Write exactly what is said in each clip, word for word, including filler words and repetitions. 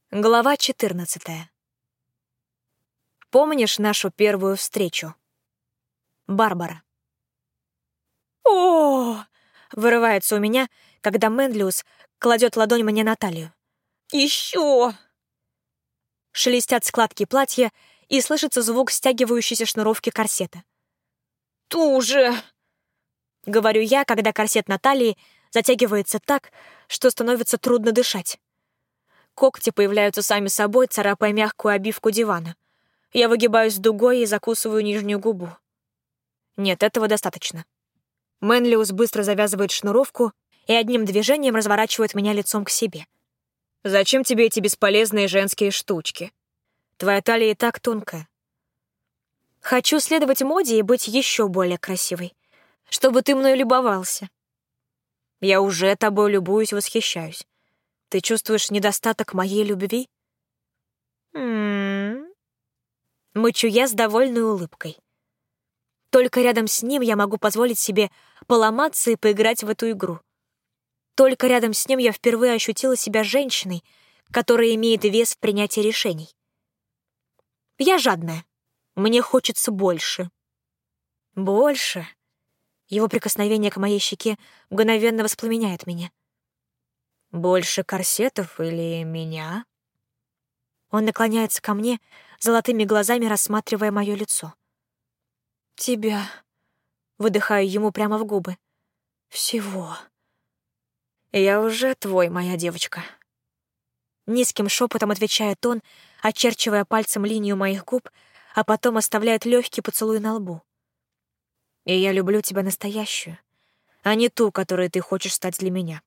Глава четырнадцатая. Помнишь нашу первую встречу? Барбара. О! Вырывается у меня, когда Мэнлиус кладет ладонь мне на талию. Еще! Шелестят складки платья, и слышится звук стягивающейся шнуровки корсета. Туже! Говорю я, когда корсет на талии затягивается так, что становится трудно дышать. Когти появляются сами собой, царапая мягкую обивку дивана. Я выгибаюсь дугой и закусываю нижнюю губу. Нет, этого достаточно. Мэнлиус быстро завязывает шнуровку и одним движением разворачивает меня лицом к себе. «Зачем тебе эти бесполезные женские штучки? Твоя талия и так тонкая. Хочу следовать моде и быть еще более красивой, чтобы ты мною любовался. Я уже тобой любуюсь, восхищаюсь. Ты чувствуешь недостаток моей любви?» М-м-м. Мычу я с довольной улыбкой. Только рядом с ним я могу позволить себе поломаться и поиграть в эту игру. Только рядом с ним я впервые ощутила себя женщиной, которая имеет вес в принятии решений. Я жадная. Мне хочется больше. Больше. Его прикосновение к моей щеке мгновенно воспламеняет меня. Больше корсетов или меня? Он наклоняется ко мне, золотыми глазами рассматривая мое лицо. Тебя. Выдыхаю ему прямо в губы. Всего. Я уже твой, моя девочка. Низким шепотом отвечает он, очерчивая пальцем линию моих губ, а потом оставляет легкий поцелуй на лбу. И я люблю тебя настоящую, а не ту, которой ты хочешь стать для меня.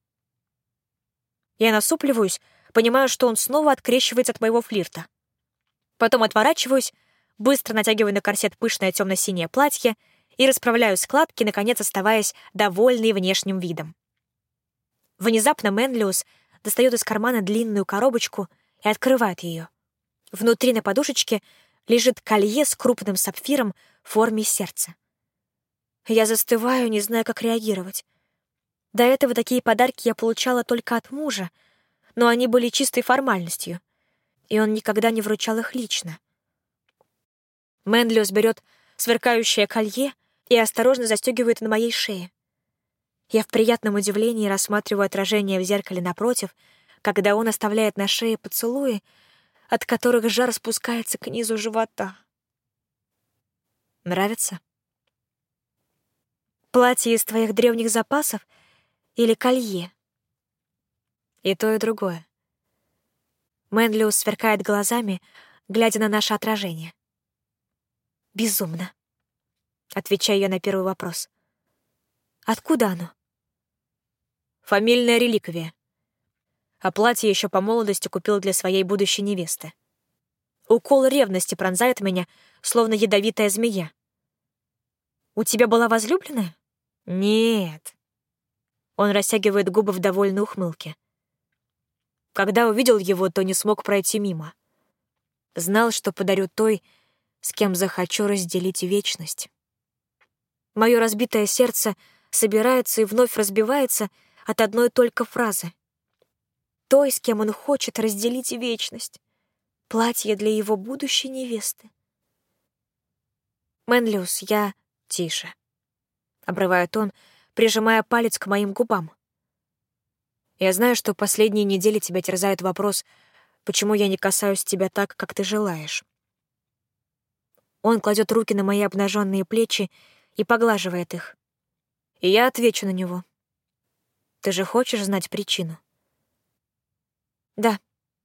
Я насупливаюсь, понимаю, что он снова открещивается от моего флирта. Потом отворачиваюсь, быстро натягиваю на корсет пышное темно-синее платье и расправляю складки, наконец оставаясь довольной внешним видом. Внезапно Мэнлиус достает из кармана длинную коробочку и открывает ее. Внутри на подушечке лежит колье с крупным сапфиром в форме сердца. Я застываю, не зная, как реагировать. До этого такие подарки я получала только от мужа, но они были чистой формальностью, и он никогда не вручал их лично. Мэнлиус берет сверкающее колье и осторожно застегивает на моей шее. Я в приятном удивлении рассматриваю отражение в зеркале напротив, когда он оставляет на шее поцелуи, от которых жар спускается к низу живота. Нравится? Платье из твоих древних запасов или колье? И то, и другое. Мэнлиус сверкает глазами, глядя на наше отражение. Безумно. Отвечаю я на первый вопрос. Откуда оно? Фамильная реликвия. А платье еще по молодости купил для своей будущей невесты. Укол ревности пронзает меня, словно ядовитая змея. У тебя была возлюбленная? Нет. Он растягивает губы в довольной ухмылке. Когда увидел его, то не смог пройти мимо. Знал, что подарю той, с кем захочу разделить вечность. Мое разбитое сердце собирается и вновь разбивается от одной только фразы. Той, с кем он хочет разделить вечность. Платье для его будущей невесты. Мэнлиус, я... Тише. Обрывает он, прижимая палец к моим губам. Я знаю, что последние недели тебя терзает вопрос, почему я не касаюсь тебя так, как ты желаешь. Он кладет руки на мои обнаженные плечи и поглаживает их. И я отвечу на него. Ты же хочешь знать причину? Да.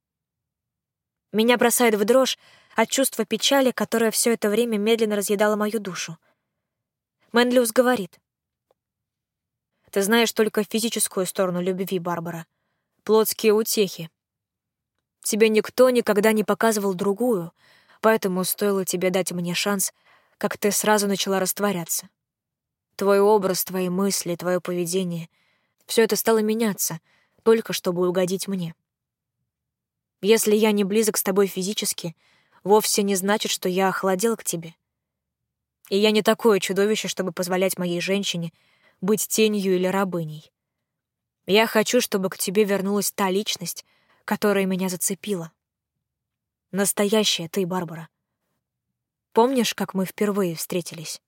Меня бросает в дрожь от чувства печали, которое все это время медленно разъедало мою душу. Мэнлиус говорит. Ты знаешь только физическую сторону любви, Барбара. Плотские утехи. Тебе никто никогда не показывал другую, поэтому стоило тебе дать мне шанс, как ты сразу начала растворяться. Твой образ, твои мысли, твое поведение — все это стало меняться, только чтобы угодить мне. Если я не близок с тобой физически, вовсе не значит, что я охладел к тебе. И я не такое чудовище, чтобы позволять моей женщине быть тенью или рабыней. Я хочу, чтобы к тебе вернулась та личность, которая меня зацепила. Настоящая ты, Барбара. Помнишь, как мы впервые встретились?»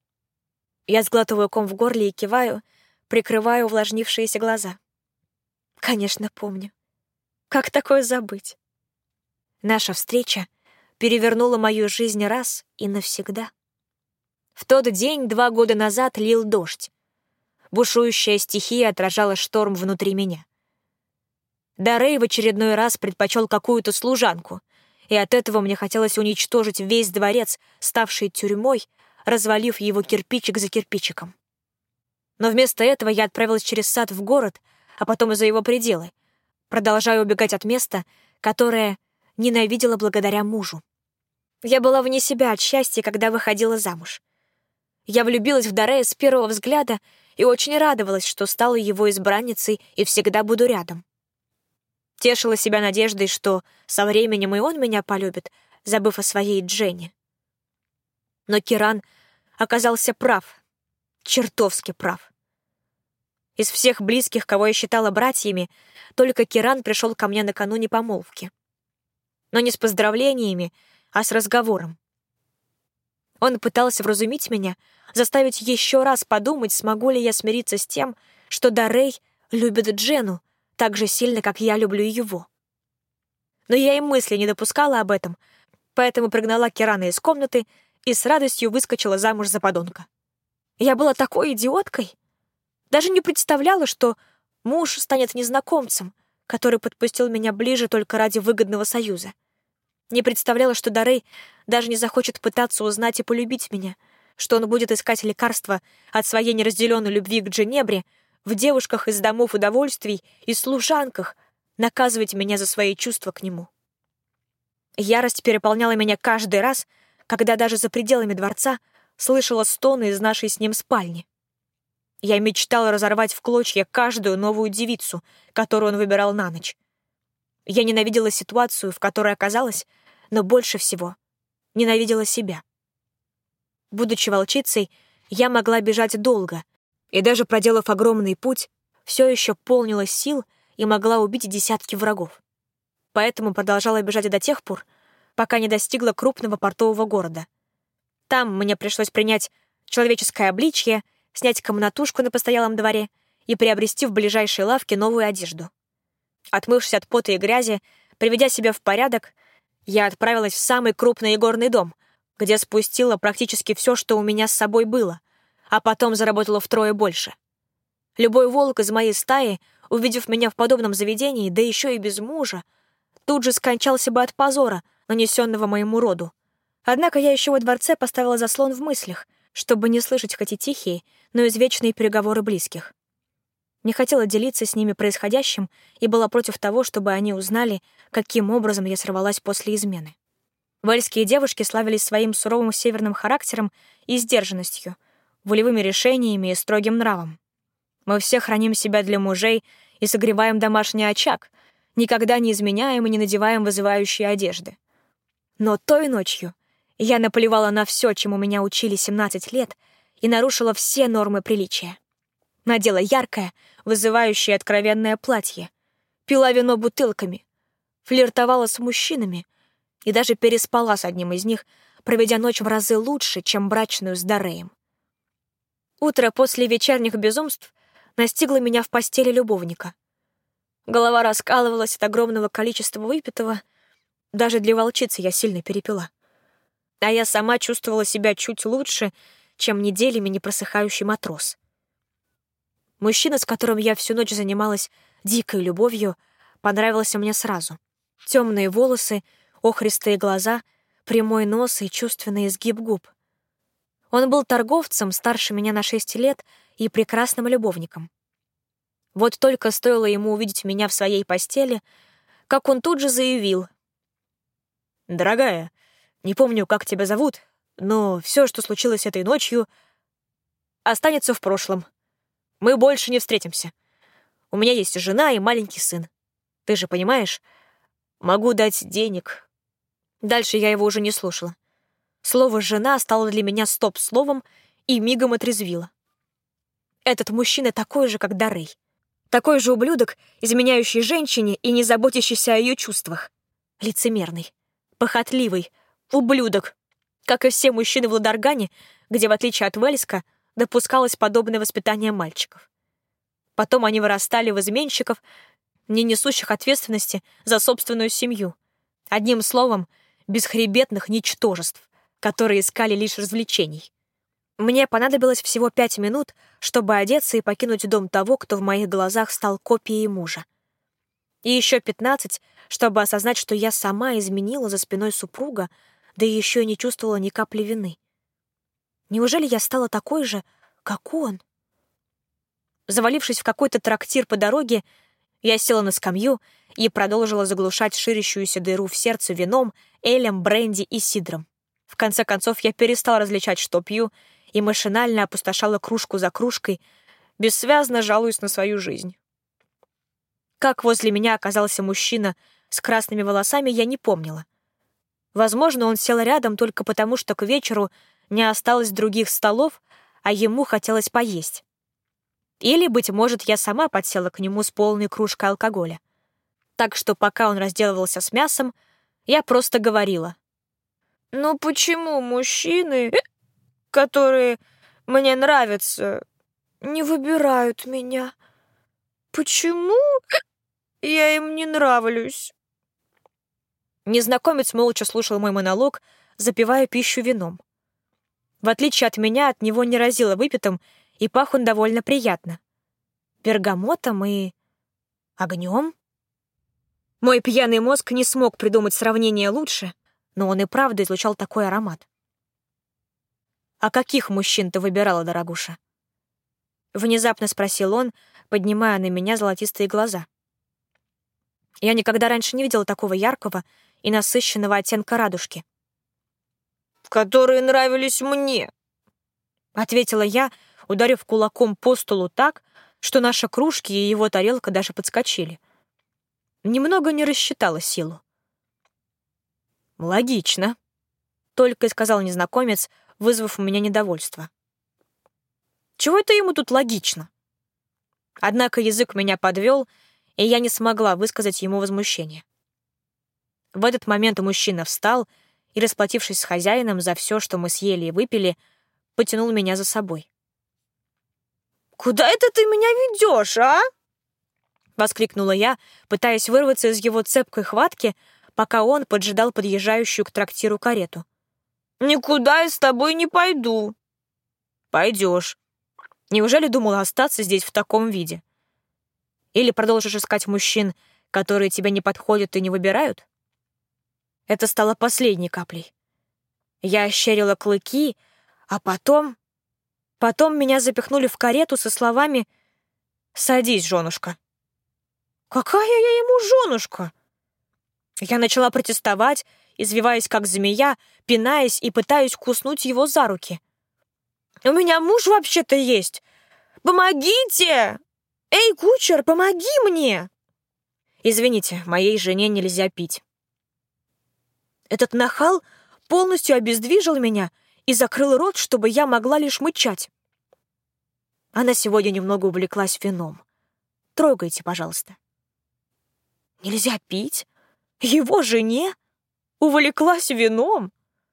Я сглатываю ком в горле и киваю, прикрываю увлажнившиеся глаза. Конечно, помню. Как такое забыть? Наша встреча перевернула мою жизнь раз и навсегда. В тот день, два года назад, лил дождь. Бушующая стихия отражала шторм внутри меня. Дарей в очередной раз предпочел какую-то служанку, и от этого мне хотелось уничтожить весь дворец, ставший тюрьмой, развалив его кирпичик за кирпичиком. Но вместо этого я отправилась через сад в город, а потом и за его пределы, продолжая убегать от места, которое ненавидела благодаря мужу. Я была вне себя от счастья, когда выходила замуж. Я влюбилась в Дарея с первого взгляда и очень радовалась, что стала его избранницей и всегда буду рядом. Тешила себя надеждой, что со временем и он меня полюбит, забыв о своей Дженни. Но Киран оказался прав, чертовски прав. Из всех близких, кого я считала братьями, только Киран пришел ко мне накануне помолвки. Но не с поздравлениями, а с разговором. Он пытался вразумить меня, заставить еще раз подумать, смогу ли я смириться с тем, что Дарей любит Джену так же сильно, как я люблю его. Но я и мысли не допускала об этом, поэтому пригнала Кирана из комнаты и с радостью выскочила замуж за подонка. Я была такой идиоткой. Даже не представляла, что муж станет незнакомцем, который подпустил меня ближе только ради выгодного союза. Не представляла, что Дарей даже не захочет пытаться узнать и полюбить меня, что он будет искать лекарства от своей неразделенной любви к Дженебре в девушках из домов удовольствий и служанках, наказывать меня за свои чувства к нему. Ярость переполняла меня каждый раз, когда даже за пределами дворца слышала стоны из нашей с ним спальни. Я мечтала разорвать в клочья каждую новую девицу, которую он выбирал на ночь. Я ненавидела ситуацию, в которой оказалась, но больше всего ненавидела себя. Будучи волчицей, я могла бежать долго, и даже проделав огромный путь, все еще полнилась сил и могла убить десятки врагов. Поэтому продолжала бежать до тех пор, пока не достигла крупного портового города. Там мне пришлось принять человеческое обличье, снять комнатушку на постоялом дворе и приобрести в ближайшей лавке новую одежду. Отмывшись от пота и грязи, приведя себя в порядок, я отправилась в самый крупный игорный дом, где спустила практически все, что у меня с собой было, а потом заработала втрое больше. Любой волк из моей стаи, увидев меня в подобном заведении, да еще и без мужа, тут же скончался бы от позора, нанесенного моему роду. Однако я еще во дворце поставила заслон в мыслях, чтобы не слышать хоть и тихие, но извечные переговоры близких. Не хотела делиться с ними происходящим и была против того, чтобы они узнали, каким образом я сорвалась после измены. Вельские девушки славились своим суровым северным характером и сдержанностью, волевыми решениями и строгим нравом. Мы все храним себя для мужей и согреваем домашний очаг, никогда не изменяем и не надеваем вызывающие одежды. Но той ночью я наплевала на все, чему меня учили семнадцать лет, и нарушила все нормы приличия. Надела яркое, вызывающее откровенное платье, пила вино бутылками, флиртовала с мужчинами и даже переспала с одним из них, проведя ночь в разы лучше, чем брачную с Дареем. Утро после вечерних безумств настигло меня в постели любовника. Голова раскалывалась от огромного количества выпитого, даже для волчицы я сильно перепила. А я сама чувствовала себя чуть лучше, чем неделями непросыхающий матрос. Мужчина, с которым я всю ночь занималась дикой любовью, понравился мне сразу. Темные волосы, охристые глаза, прямой нос и чувственный изгиб губ. Он был торговцем, старше меня на шесть лет, и прекрасным любовником. Вот только стоило ему увидеть меня в своей постели, как он тут же заявил: «Дорогая, не помню, как тебя зовут, но все, что случилось этой ночью, останется в прошлом. Мы больше не встретимся. У меня есть жена и маленький сын. Ты же понимаешь, могу дать денег». Дальше я его уже не слушала. Слово «жена» стало для меня стоп-словом и мигом отрезвило. Этот мужчина такой же, как Дарей. Такой же ублюдок, изменяющий женщине и не заботящийся о ее чувствах. Лицемерный, Похотливый, ублюдок, как и все мужчины в Ладаргане, где, в отличие от Вельска, допускалось подобное воспитание мальчиков. Потом они вырастали в изменщиков, не несущих ответственности за собственную семью. Одним словом, бесхребетных ничтожеств, которые искали лишь развлечений. Мне понадобилось всего пять минут, чтобы одеться и покинуть дом того, кто в моих глазах стал копией мужа. И еще пятнадцать, чтобы осознать, что я сама изменила за спиной супруга, да и еще и не чувствовала ни капли вины. Неужели я стала такой же, как он? Завалившись в какой-то трактир по дороге, я села на скамью и продолжила заглушать ширящуюся дыру в сердце вином, элем, бренди и сидром. В конце концов, я перестала различать, что пью, и машинально опустошала кружку за кружкой, бессвязно жалуясь на свою жизнь. Как возле меня оказался мужчина с красными волосами, я не помнила. Возможно, он сел рядом только потому, что к вечеру не осталось других столов, а ему хотелось поесть. Или, быть может, я сама подсела к нему с полной кружкой алкоголя. Так что пока он разделывался с мясом, я просто говорила. «Ну почему мужчины, которые мне нравятся, не выбирают меня? Почему я им не нравлюсь?» Незнакомец молча слушал мой монолог, запивая пищу вином. В отличие от меня, от него не разило выпитым, и пах он довольно приятно. Бергамотом и огнем. Мой пьяный мозг не смог придумать сравнение лучше, но он и правда излучал такой аромат. «А каких мужчин ты выбирала, дорогуша?» Внезапно спросил он, поднимая на меня золотистые глаза. Я никогда раньше не видела такого яркого и насыщенного оттенка радужки. «Которые нравились мне», — ответила я, ударив кулаком по столу так, что наши кружки и его тарелка даже подскочили. Немного не рассчитала силу. «Логично», — только и сказал незнакомец, вызвав у меня недовольство. «Чего это ему тут логично?» Однако язык меня подвел, и я не смогла высказать ему возмущение. В этот момент мужчина встал и, расплатившись с хозяином за все, что мы съели и выпили, потянул меня за собой. «Куда это ты меня ведешь, а?» — воскликнула я, пытаясь вырваться из его цепкой хватки, пока он поджидал подъезжающую к трактиру карету. «Никуда я с тобой не пойду». «Пойдешь. Неужели думала остаться здесь в таком виде? Или продолжишь искать мужчин, которые тебе не подходят и не выбирают?» Это стало последней каплей. Я ощерила клыки, а потом... Потом меня запихнули в карету со словами «Садись, женушка». «Какая я ему женушка?» Я начала протестовать, извиваясь как змея, пинаясь и пытаясь куснуть его за руки. «У меня муж вообще-то есть! Помогите! Эй, кучер, помоги мне!» «Извините, моей жене нельзя пить». Этот нахал полностью обездвижил меня и закрыл рот, чтобы я могла лишь мычать. Она сегодня немного увлеклась вином. Трогайте, пожалуйста. Нельзя пить? Его жене? Увлеклась вином?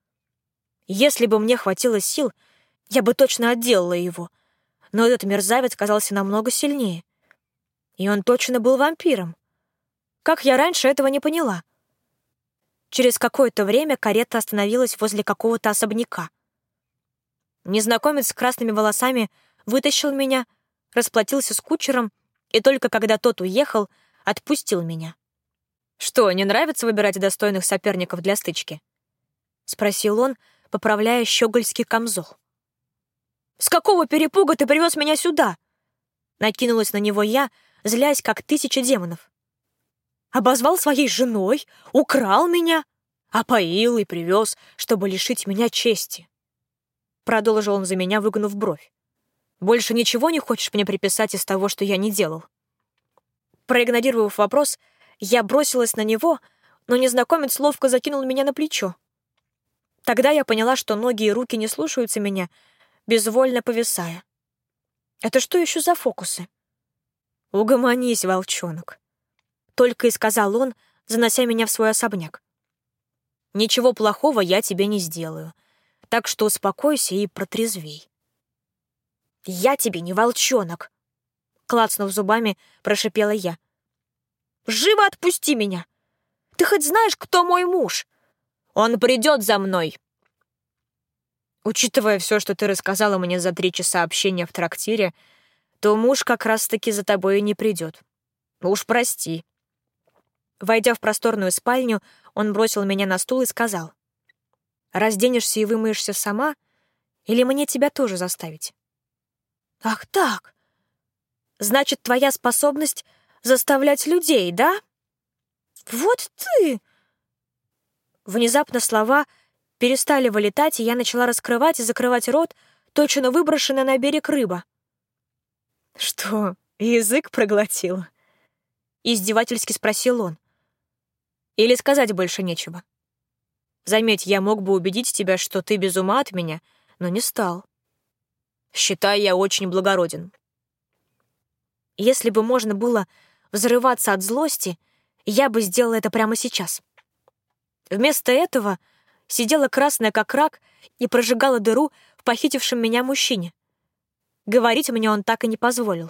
Если бы мне хватило сил, я бы точно отделала его. Но этот мерзавец казался намного сильнее. И он точно был вампиром. Как я раньше этого не поняла? Через какое-то время карета остановилась возле какого-то особняка. Незнакомец с красными волосами вытащил меня, расплатился с кучером, и только когда тот уехал, отпустил меня. «Что, не нравится выбирать достойных соперников для стычки?» — спросил он, поправляя щегольский камзол. «С какого перепуга ты привез меня сюда?» Накинулась на него я, злясь, как тысяча демонов. «Обозвал своей женой, украл меня, опоил и привез, чтобы лишить меня чести». Продолжил он за меня, выгнув бровь. «Больше ничего не хочешь мне приписать из того, что я не делал?» Проигнорировав вопрос, я бросилась на него, но незнакомец ловко закинул меня на плечо. Тогда я поняла, что ноги и руки не слушаются меня, безвольно повисая. Это что еще за фокусы? «Угомонись, волчонок», — только и сказал он, занося меня в свой особняк. Ничего плохого я тебе не сделаю. Так что успокойся и протрезвей». «Я тебе не волчонок!» Клацнув зубами, прошипела я. «Живо отпусти меня! Ты хоть знаешь, кто мой муж? Он придет за мной!» «Учитывая все, что ты рассказала мне за три часа общения в трактире, то муж как раз-таки за тобой и не придет. Уж прости». Войдя в просторную спальню, он бросил меня на стул и сказал: «Разденешься и вымоешься сама, или мне тебя тоже заставить?» «Ах так! Значит, твоя способность заставлять людей, да? Вот ты!» Внезапно слова перестали вылетать, и я начала раскрывать и закрывать рот, точно выброшенная на берег рыба. «Что, язык проглотила?» — издевательски спросил он. «Или сказать больше нечего? Заметь, я мог бы убедить тебя, что ты без ума от меня, но не стал. Считай, я очень благороден». Если бы можно было взрываться от злости, я бы сделала это прямо сейчас. Вместо этого сидела красная как рак и прожигала дыру в похитившем меня мужчине. Говорить мне он так и не позволил.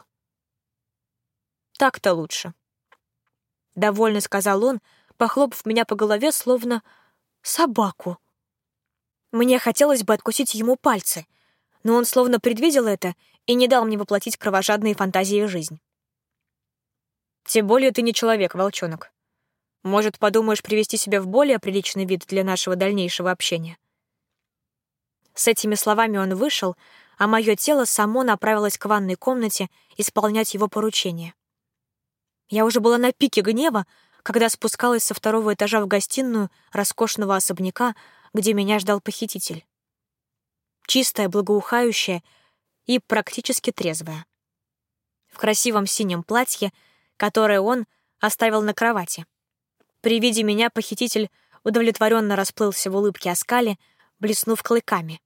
«Так-то лучше», — довольно сказал он, похлопав меня по голове, словно собаку. Мне хотелось бы откусить ему пальцы, но он словно предвидел это и не дал мне воплотить кровожадные фантазии в жизнь. «Тем более ты не человек, волчонок. Может, подумаешь привести себя в более приличный вид для нашего дальнейшего общения?» С этими словами он вышел, а мое тело само направилось к ванной комнате исполнять его поручение. Я уже была на пике гнева, когда спускалась со второго этажа в гостиную роскошного особняка, где меня ждал похититель. Чистая, благоухающая и практически трезвая. В красивом синем платье, которое он оставил на кровати. При виде меня похититель удовлетворенно расплылся в улыбке оскале, блеснув клыками.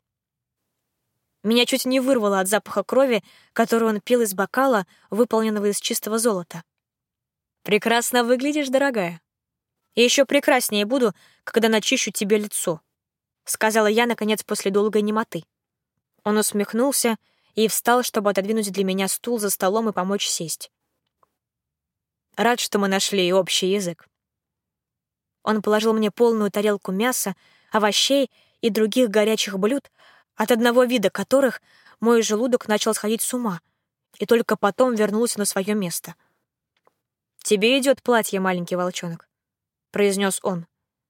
Меня чуть не вырвало от запаха крови, который он пил из бокала, выполненного из чистого золота. «Прекрасно выглядишь, дорогая. И еще прекраснее буду, когда начищу тебе лицо», — сказала я, наконец, после долгой немоты. Он усмехнулся и встал, чтобы отодвинуть для меня стул за столом и помочь сесть. «Рад, что мы нашли общий язык». Он положил мне полную тарелку мяса, овощей и других горячих блюд, от одного вида которых мой желудок начал сходить с ума, и только потом вернулся на свое место. «Тебе идет платье, маленький волчонок», — произнес он.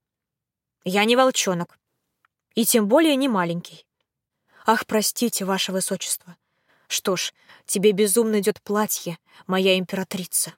«Я не волчонок, и тем более не маленький». «Ах, простите, ваше высочество. Что ж, тебе безумно идет платье, моя императрица».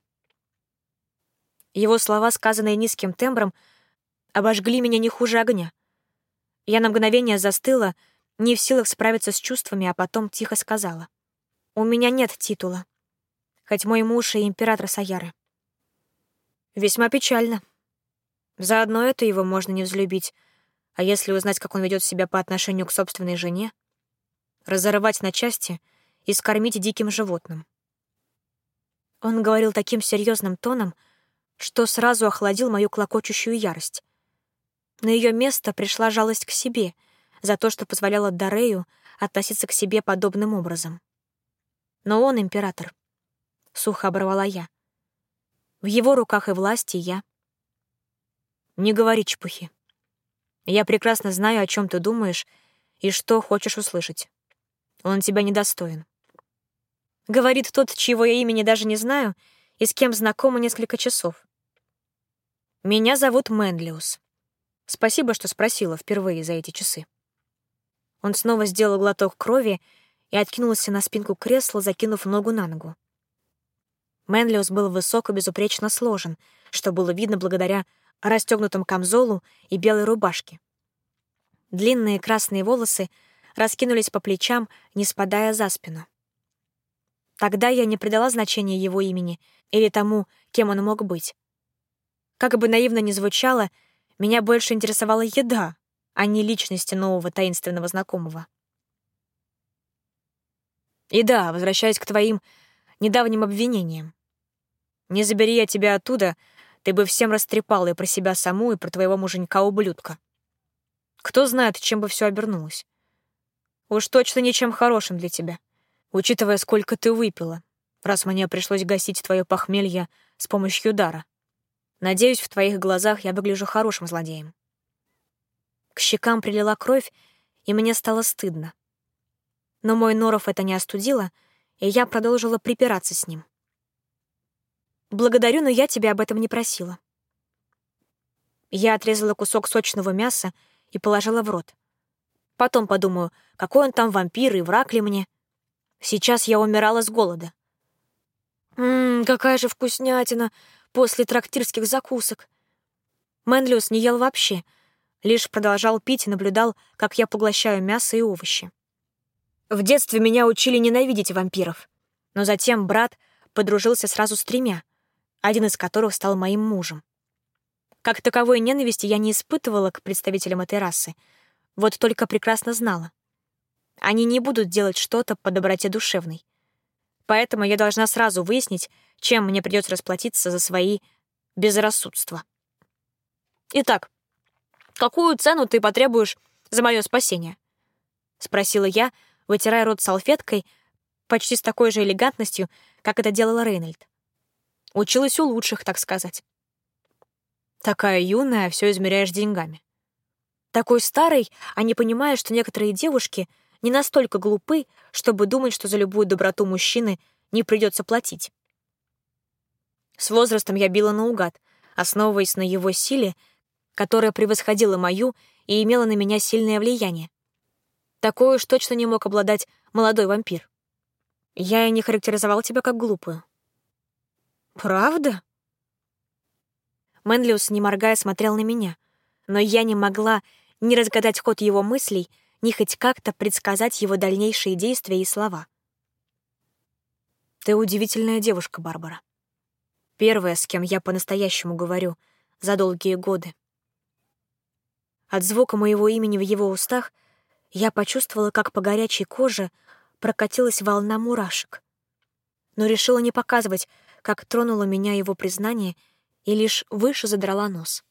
Его слова, сказанные низким тембром, обожгли меня не хуже огня. Я на мгновение застыла, не в силах справиться с чувствами, а потом тихо сказала: «У меня нет титула, хоть мой муж и император Саяры». Весьма печально. Заодно это его можно не взлюбить, а если узнать, как он ведет себя по отношению к собственной жене, разорвать на части и скормить диким животным. Он говорил таким серьезным тоном, что сразу охладил мою клокочущую ярость. На ее место пришла жалость к себе за то, что позволяла Дарею относиться к себе подобным образом. Но он император. Сухо оборвала я. В его руках и власти я. Не говори чепухи. Я прекрасно знаю, о чем ты думаешь и что хочешь услышать. Он тебя недостоин. Говорит тот, чьего я имени даже не знаю и с кем знакома несколько часов. Меня зовут Менлиус. Спасибо, что спросила впервые за эти часы. Он снова сделал глоток крови и откинулся на спинку кресла, закинув ногу на ногу. Менлиус был высоко, безупречно сложен, что было видно благодаря расстегнутому камзолу и белой рубашке. Длинные красные волосы раскинулись по плечам, не спадая за спину. Тогда я не придала значения его имени или тому, кем он мог быть. Как бы наивно ни звучало, меня больше интересовала еда, а не личности нового таинственного знакомого. И да, возвращаясь к твоим недавним обвинениям. Не забери я тебя оттуда, ты бы всем растрепала и про себя саму, и про твоего муженька-ублюдка. Кто знает, чем бы все обернулось. Уж точно ничем хорошим для тебя, учитывая, сколько ты выпила, раз мне пришлось гасить твое похмелье с помощью дара. Надеюсь, в твоих глазах я выгляжу хорошим злодеем. К щекам прилила кровь, и мне стало стыдно. Но мой Норов это не остудило, и я продолжила припираться с ним. «Благодарю, но я тебя об этом не просила». Я отрезала кусок сочного мяса и положила в рот. Потом подумаю, какой он там вампир и враг ли мне. Сейчас я умирала с голода. Ммм, какая же вкуснятина после трактирских закусок. Мэнлиус не ел вообще, лишь продолжал пить и наблюдал, как я поглощаю мясо и овощи. В детстве меня учили ненавидеть вампиров, но затем брат подружился сразу с тремя, один из которых стал моим мужем. Как таковой ненависти я не испытывала к представителям этой расы, вот только прекрасно знала. Они не будут делать что-то по доброте душевной. Поэтому я должна сразу выяснить, чем мне придется расплатиться за свои безрассудства. «Итак, какую цену ты потребуешь за мое спасение?» — спросила я, вытирая рот салфеткой почти с такой же элегантностью, как это делала Рейнольд. Училась у лучших, так сказать. Такая юная, все измеряешь деньгами. Такой старой, а не понимая, что некоторые девушки не настолько глупы, чтобы думать, что за любую доброту мужчины не придется платить. С возрастом я била наугад, основываясь на его силе, которая превосходила мою и имела на меня сильное влияние. Такое уж точно не мог обладать молодой вампир. Я и не характеризовал тебя как глупую. Правда? Мэнлиус, не моргая, смотрел на меня, но я не могла ни разгадать ход его мыслей, ни хоть как-то предсказать его дальнейшие действия и слова. Ты удивительная девушка, Барбара. Первая, с кем я по-настоящему говорю за долгие годы. От звука моего имени в его устах я почувствовала, как по горячей коже прокатилась волна мурашек. Но решила не показывать, как тронуло меня его признание, и лишь выше задрала нос.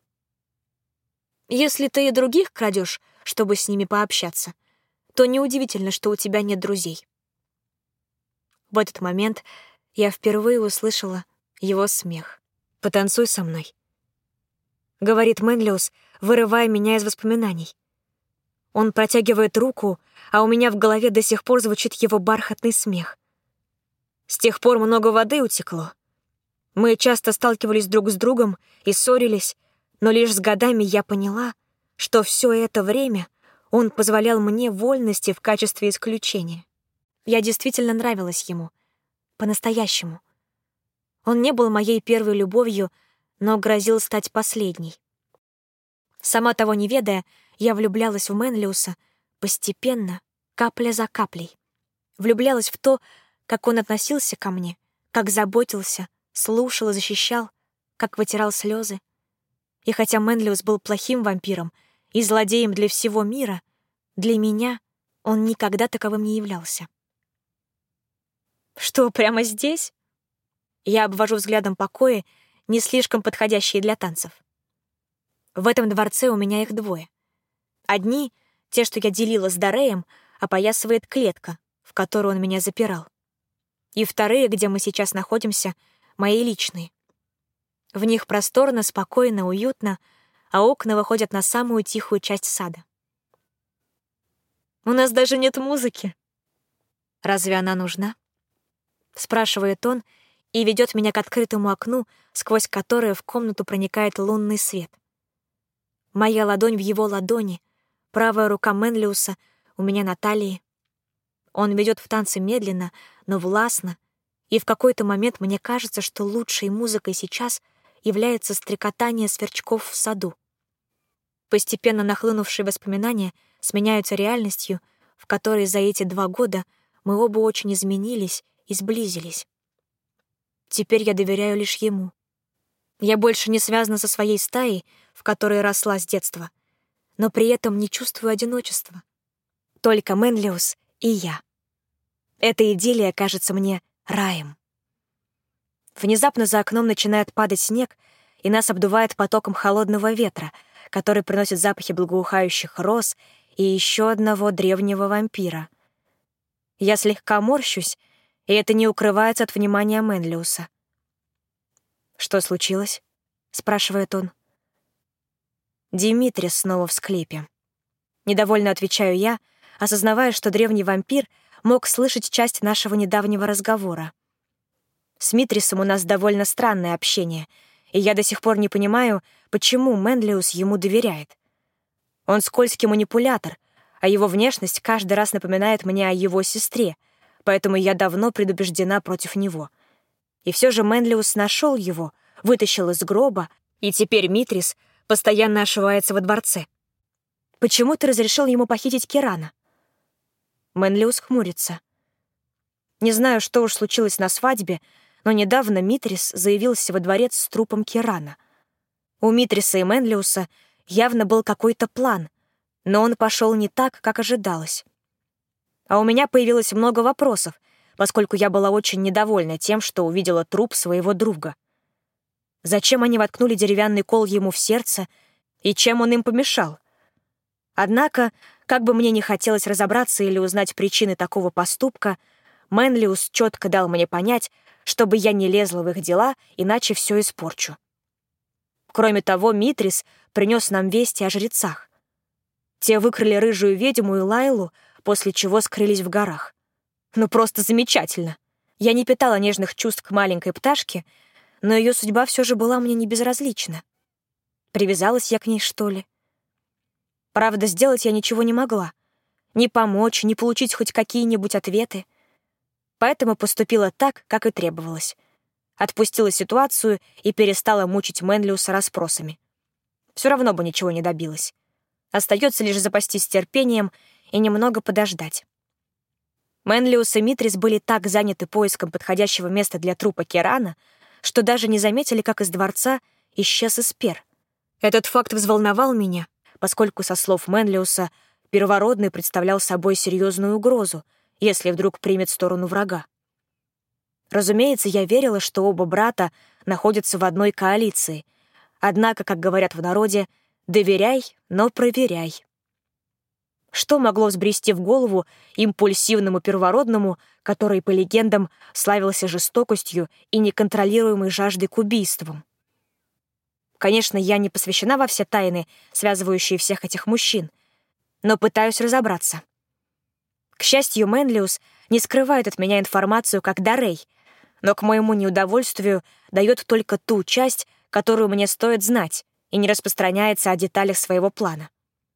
Если ты и других крадешь, чтобы с ними пообщаться, то неудивительно, что у тебя нет друзей. В этот момент я впервые услышала его смех. «Потанцуй со мной», — говорит Мэнлиус, вырывая меня из воспоминаний. Он протягивает руку, а у меня в голове до сих пор звучит его бархатный смех. С тех пор много воды утекло. Мы часто сталкивались друг с другом и ссорились, но лишь с годами я поняла, что все это время он позволял мне вольности в качестве исключения. Я действительно нравилась ему. По-настоящему. Он не был моей первой любовью, но грозил стать последней. Сама того не ведая, я влюблялась в Мэнлиуса постепенно, капля за каплей. Влюблялась в то, как он относился ко мне, как заботился, слушал и защищал, как вытирал слезы. И хотя Мэнлиус был плохим вампиром и злодеем для всего мира, для меня он никогда таковым не являлся. Что, прямо здесь? Я обвожу взглядом покои, не слишком подходящие для танцев. В этом дворце у меня их двое. Одни, те, что я делила с Дареем, опоясывает клетка, в которую он меня запирал. И вторые, где мы сейчас находимся, мои личные. В них просторно, спокойно, уютно, а окна выходят на самую тихую часть сада. «У нас даже нет музыки». «Разве она нужна?» — спрашивает он и ведет меня к открытому окну, сквозь которое в комнату проникает лунный свет. Моя ладонь в его ладони, правая рука Мэнлиуса у меня на талии. Он ведет в танце медленно, но властно, и в какой-то момент мне кажется, что лучшей музыкой сейчас является стрекотание сверчков в саду. Постепенно нахлынувшие воспоминания сменяются реальностью, в которой за эти два года мы оба очень изменились и сблизились. Теперь я доверяю лишь ему. Я больше не связана со своей стаей, в которой росла с детства, но при этом не чувствую одиночества. Только Мэнлиус и я. Эта идиллия кажется мне раем. Внезапно за окном начинает падать снег, и нас обдувает потоком холодного ветра, который приносит запахи благоухающих роз, и еще одного древнего вампира. Я слегка морщусь, и это не укрывается от внимания Мэнлиуса. «Что случилось?» — спрашивает он. «Димитрис снова в склепе». Недовольно отвечаю я, осознавая, что древний вампир мог слышать часть нашего недавнего разговора. С Митрисом у нас довольно странное общение, и я до сих пор не понимаю, почему Мэнлиус ему доверяет. Он скользкий манипулятор, а его внешность каждый раз напоминает мне о его сестре, поэтому я давно предубеждена против него. И все же Мэнлиус нашел его, вытащил из гроба, и теперь Митрис постоянно ошивается во дворце. Почему ты разрешил ему похитить Кирана? Мэнлиус хмурится. Не знаю, что уж случилось на свадьбе, но недавно Митрис заявился во дворец с трупом Кирана. У Митриса и Мэнлиуса явно был какой-то план, но он пошел не так, как ожидалось. А у меня появилось много вопросов, поскольку я была очень недовольна тем, что увидела труп своего друга. Зачем они воткнули деревянный кол ему в сердце, и чем он им помешал? Однако, как бы мне ни хотелось разобраться или узнать причины такого поступка, Мэнлиус четко дал мне понять, чтобы я не лезла в их дела, иначе все испорчу. Кроме того, Митрис принес нам вести о жрецах. Те выкрали рыжую ведьму и Лайлу, после чего скрылись в горах. Ну, просто замечательно. Я не питала нежных чувств к маленькой пташке, но ее судьба все же была мне не безразлична. Привязалась я к ней, что ли? Правда, сделать я ничего не могла. Ни помочь, ни получить хоть какие-нибудь ответы. Поэтому поступила так, как и требовалось. Отпустила ситуацию и перестала мучить Мэнлиуса расспросами. Все равно бы ничего не добилась. Остается лишь запастись терпением и немного подождать. Мэнлиус и Митрис были так заняты поиском подходящего места для трупа Кирана, что даже не заметили, как из дворца исчез Эспер. Этот факт взволновал меня, поскольку, со слов Мэнлиуса, первородный представлял собой серьезную угрозу, если вдруг примет сторону врага. Разумеется, я верила, что оба брата находятся в одной коалиции, однако, как говорят в народе, доверяй, но проверяй. Что могло взбрести в голову импульсивному первородному, который, по легендам, славился жестокостью и неконтролируемой жаждой к убийствам? Конечно, я не посвящена во все тайны, связывающие всех этих мужчин, но пытаюсь разобраться. К счастью, Мэнлиус не скрывает от меня информацию как Дарей, но к моему неудовольствию дает только ту часть, которую мне стоит знать, и не распространяется о деталях своего плана.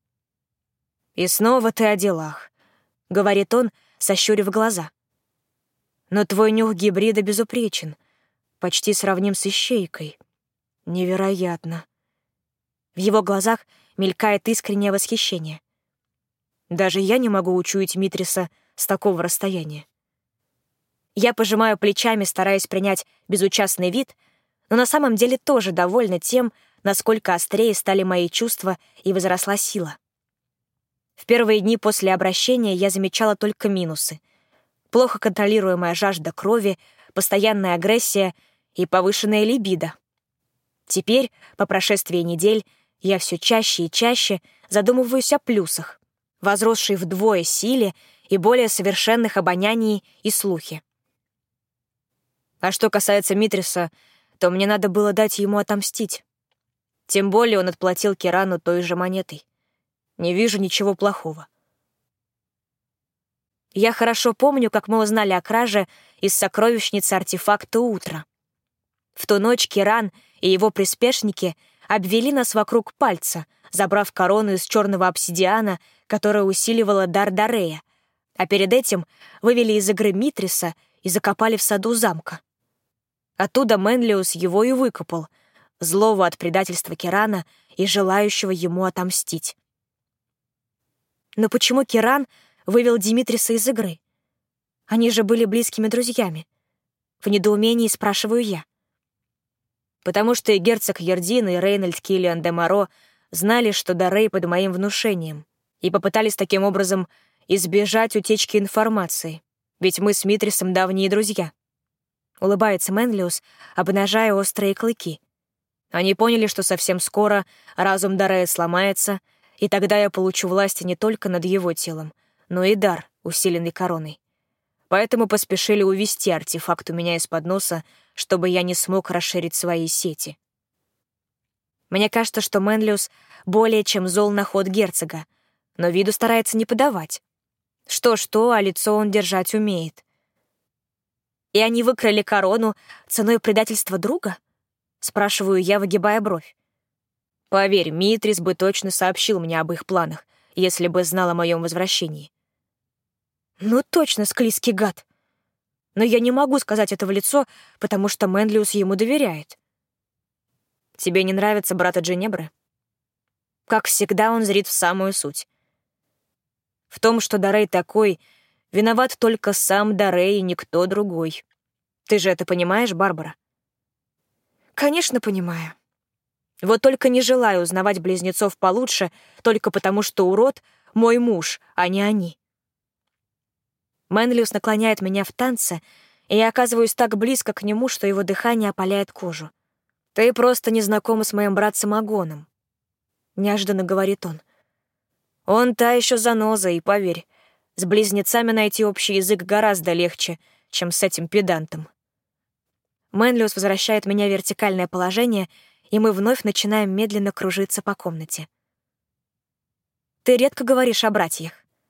«И снова ты о делах», — говорит он, сощурив глаза. «Но твой нюх гибрида безупречен, почти сравним с ищейкой. Невероятно». В его глазах мелькает искреннее восхищение. Даже я не могу учуять Митриса с такого расстояния. Я пожимаю плечами, стараясь принять безучастный вид, но на самом деле тоже довольна тем, насколько острее стали мои чувства и возросла сила. В первые дни после обращения я замечала только минусы. Плохо контролируемая жажда крови, постоянная агрессия и повышенная либидо. Теперь, по прошествии недель, я все чаще и чаще задумываюсь о плюсах, возросшей вдвое силе и более совершенных обонянии и слухе. А что касается Митриса, то мне надо было дать ему отомстить. Тем более он отплатил Кирану той же монетой. Не вижу ничего плохого. Я хорошо помню, как мы узнали о краже из сокровищницы артефакта «Утро». В ту ночь Киран и его приспешники обвели нас вокруг пальца, забрав корону из черного обсидиана, которая усиливала дар Дарея, а перед этим вывели из игры Митриса и закопали в саду замка. Оттуда Мэнлиус его и выкопал, злого от предательства Кирана и желающего ему отомстить. Но почему Киран вывел Димитриса из игры? Они же были близкими друзьями. В недоумении спрашиваю я. Потому что и герцог Ярдин, и Рейнольд Киллиан де Моро знали, что Дарей под моим внушением, и попытались таким образом избежать утечки информации, ведь мы с Митрисом давние друзья. Улыбается Мэнлиус, обнажая острые клыки. Они поняли, что совсем скоро разум Даррея сломается, и тогда я получу власть не только над его телом, но и дар, усиленный короной. Поэтому поспешили увести артефакт у меня из-под носа, чтобы я не смог расширить свои сети. Мне кажется, что Мэнлиус более чем зол на ход герцога, но виду старается не подавать. Что-что, а лицо он держать умеет. И они выкрали корону ценой предательства друга? Спрашиваю я, выгибая бровь. Поверь, Митрис бы точно сообщил мне об их планах, если бы знал о моем возвращении. Ну точно, склизкий гад. Но я не могу сказать это в лицо, потому что Мэнлиус ему доверяет. Тебе не нравится брата Дженебры? Как всегда, он зрит в самую суть. В том, что Даррей такой, виноват только сам Даррей и никто другой. Ты же это понимаешь, Барбара? Конечно, понимаю. Вот только не желаю узнавать близнецов получше, только потому что урод — мой муж, а не они. Мэнлиус наклоняет меня в танце, и я оказываюсь так близко к нему, что его дыхание опаляет кожу. «Ты просто не знакома с моим братцем Агоном», — неожиданно говорит он. «Он та еще заноза, и поверь, с близнецами найти общий язык гораздо легче, чем с этим педантом». Мэнлиус возвращает меня в вертикальное положение, и мы вновь начинаем медленно кружиться по комнате. «Ты редко говоришь о братьях».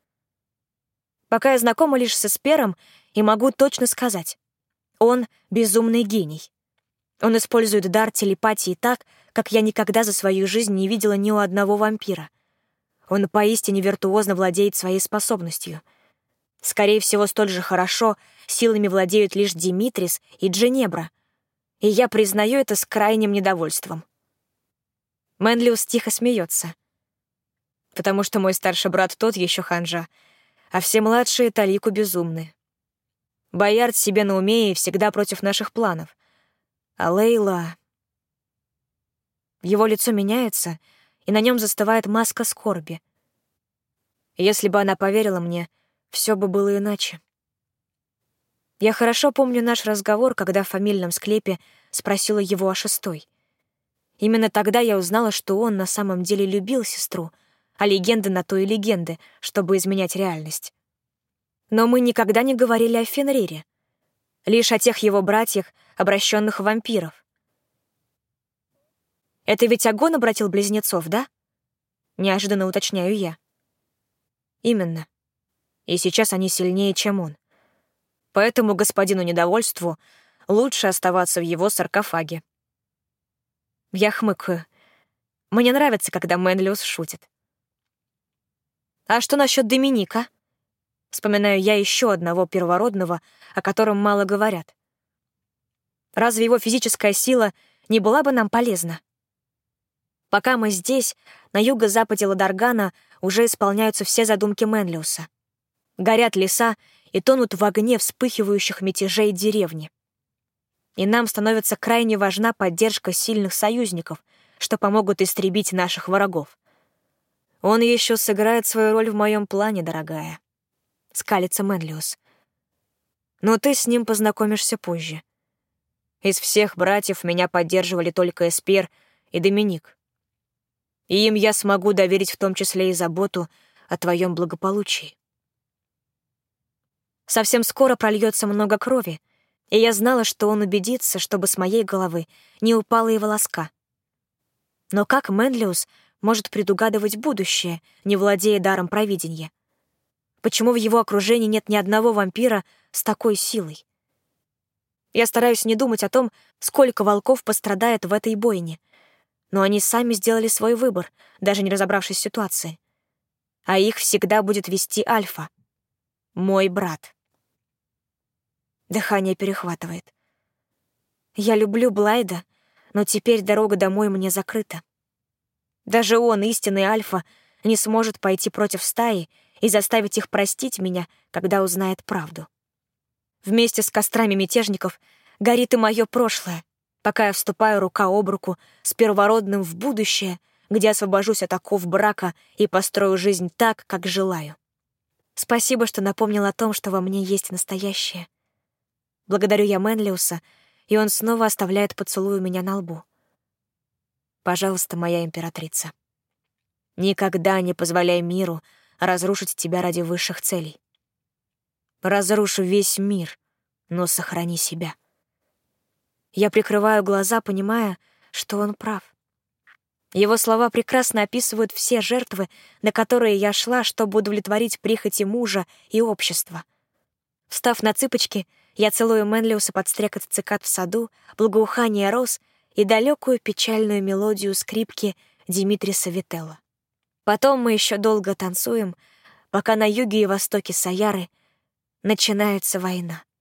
Пока я знакома лишь с Эспером и могу точно сказать. Он — безумный гений. Он использует дар телепатии так, как я никогда за свою жизнь не видела ни у одного вампира. Он поистине виртуозно владеет своей способностью. Скорее всего, столь же хорошо силами владеют лишь Димитрис и Дженебра, и я признаю это с крайним недовольством. Мэнлиус тихо смеется, потому что мой старший брат тот еще ханжа, а все младшие талику безумны. Боярд себе на уме и всегда против наших планов. А Лейла... Его лицо меняется, и на нем застывает маска скорби. Если бы она поверила мне, все бы было иначе. Я хорошо помню наш разговор, когда в фамильном склепе спросила его о шестой. Именно тогда я узнала, что он на самом деле любил сестру, а легенда на то и легенды, чтобы изменять реальность. Но мы никогда не говорили о Фенрире, лишь о тех его братьях, обращенных в вампиров. Это ведь Агон обратил близнецов, да? Неожиданно уточняю я. Именно. И сейчас они сильнее, чем он. Поэтому господину недовольству лучше оставаться в его саркофаге. Я хмыкаю. Мне нравится, когда Мэнлиус шутит. А что насчет Доминика? Вспоминаю я еще одного первородного, о котором мало говорят. Разве его физическая сила не была бы нам полезна? Пока мы здесь, на юго-западе Ладаргана, уже исполняются все задумки Мэнлиуса. Горят леса и тонут в огне вспыхивающих мятежей деревни. И нам становится крайне важна поддержка сильных союзников, что помогут истребить наших врагов. Он еще сыграет свою роль в моем плане, дорогая. Скалится Мэнлиус. Но ты с ним познакомишься позже. Из всех братьев меня поддерживали только Эспер и Доминик. И им я смогу доверить в том числе и заботу о твоем благополучии. Совсем скоро прольется много крови, и я знала, что он убедится, чтобы с моей головы не упала и волоска. Но как Мэнлиус может предугадывать будущее, не владея даром провидения? Почему в его окружении нет ни одного вампира с такой силой? Я стараюсь не думать о том, сколько волков пострадает в этой бойне, но они сами сделали свой выбор, даже не разобравшись в ситуации. А их всегда будет вести Альфа, мой брат. Дыхание перехватывает. Я люблю Блайда, но теперь дорога домой мне закрыта. Даже он, истинный Альфа, не сможет пойти против стаи и заставить их простить меня, когда узнает правду. Вместе с кострами мятежников горит и мое прошлое, пока я вступаю рука об руку с первородным в будущее, где освобожусь от оков брака и построю жизнь так, как желаю. Спасибо, что напомнил о том, что во мне есть настоящее. Благодарю я Мэнлиуса, и он снова оставляет поцелуй у меня на лбу. Пожалуйста, моя императрица, никогда не позволяй миру разрушить тебя ради высших целей. Разрушу весь мир, но сохрани себя. Я прикрываю глаза, понимая, что он прав. Его слова прекрасно описывают все жертвы, на которые я шла, чтобы удовлетворить прихоти мужа и общества. Встав на цыпочки, я целую Мэнлиуса под стрекот цикад в саду, благоухание роз и далекую печальную мелодию скрипки Димитриса Вителла. Потом мы еще долго танцуем, пока на юге и востоке Саяры начинается война.